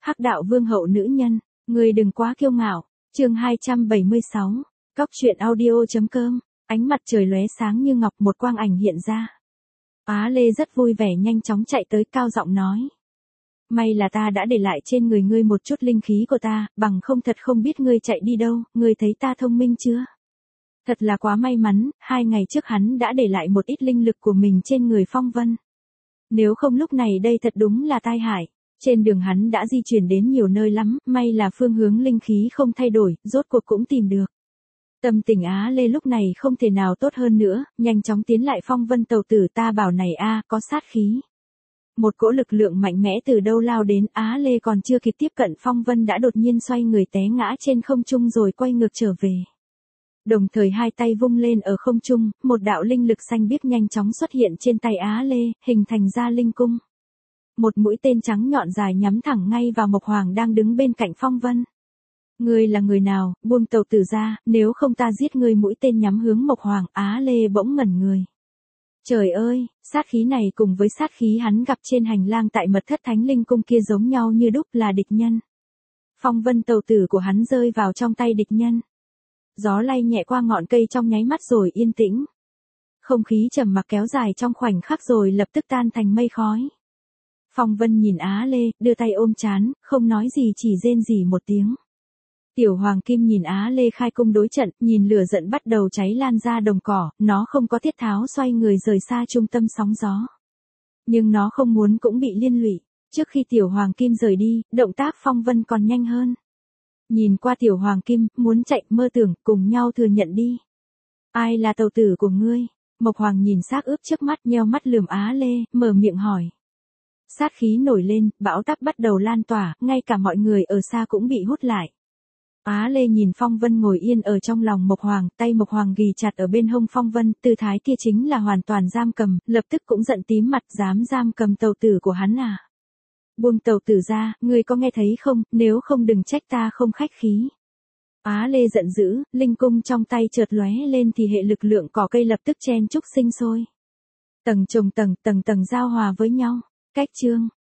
Hắc đạo vương hậu nữ nhân, người đừng quá kiêu ngạo. Chương 276. Cóc truyện audio.com. Ánh mặt trời lóe sáng như ngọc, một quang ảnh hiện ra. Á Lê rất vui vẻ nhanh chóng chạy tới, cao giọng nói: "May là ta đã để lại trên người ngươi một chút linh khí của ta, bằng không thật không biết ngươi chạy đi đâu, ngươi thấy ta thông minh chưa? Thật là quá may mắn, 2 ngày trước hắn đã để lại một ít linh lực của mình trên người Phong Vân. Nếu không lúc này đây thật đúng là tai hại." Trên đường hắn đã di chuyển đến nhiều nơi lắm, may là phương hướng linh khí không thay đổi, rốt cuộc cũng tìm được. Tâm tình Á Lê lúc này không thể nào tốt hơn nữa, nhanh chóng tiến lại Phong Vân tàu tử, ta bảo này a, có sát khí. Một cỗ lực lượng mạnh mẽ từ đâu lao đến, Á Lê còn chưa kịp tiếp cận Phong Vân đã đột nhiên xoay người té ngã trên không trung rồi quay ngược trở về. Đồng thời hai tay vung lên ở không trung, một đạo linh lực xanh biếc nhanh chóng xuất hiện trên tay Á Lê, hình thành ra linh cung. Một mũi tên trắng nhọn dài nhắm thẳng ngay vào Mộc Hoàng đang đứng bên cạnh Phong Vân. "Ngươi là người nào, buông tàu tử ra, nếu không ta giết ngươi." Mũi tên nhắm hướng Mộc Hoàng. Á Lê bỗng ngẩn người. Trời ơi, sát khí này cùng với sát khí hắn gặp trên hành lang tại Mật Thất Thánh Linh Cung kia giống nhau như đúc, là địch nhân. Phong Vân tàu tử của hắn rơi vào trong tay địch nhân. Gió lay nhẹ qua ngọn cây trong nháy mắt rồi yên tĩnh. Không khí trầm mặc kéo dài trong khoảnh khắc rồi lập tức tan thành mây khói. Phong Vân nhìn Á Lê, đưa tay ôm trán, không nói gì, chỉ rên rỉ một tiếng. Tiểu Hoàng Kim nhìn Á Lê khai cung đối trận, nhìn lửa giận bắt đầu cháy lan ra đồng cỏ, nó không có thiết tháo xoay người rời xa trung tâm sóng gió. Nhưng nó không muốn cũng bị liên lụy. Trước khi Tiểu Hoàng Kim rời đi, động tác Phong Vân còn nhanh hơn. Nhìn qua Tiểu Hoàng Kim, muốn chạy, mơ tưởng, cùng nhau thừa nhận đi. Ai là tàu tử của ngươi? Mộc Hoàng nhìn xác ướp trước mắt, nheo mắt lườm Á Lê, mở miệng hỏi. Sát khí nổi lên, bão táp bắt đầu lan tỏa, ngay cả mọi người ở xa cũng bị hút lại. Á Lê nhìn Phong Vân ngồi yên ở trong lòng Mộc Hoàng, tay Mộc Hoàng ghì chặt ở bên hông Phong Vân, tư thái kia chính là hoàn toàn giam cầm, lập tức cũng giận tím mặt, dám giam cầm tàu tử của hắn à? Buông tàu tử ra, ngươi có nghe thấy không, nếu không đừng trách ta không khách khí. Á Lê giận dữ, linh cung trong tay chợt lóe lên thì hệ lực lượng cỏ cây lập tức chen chúc sinh sôi. Tầng chồng tầng, tầng tầng giao hòa với nhau. Cách chương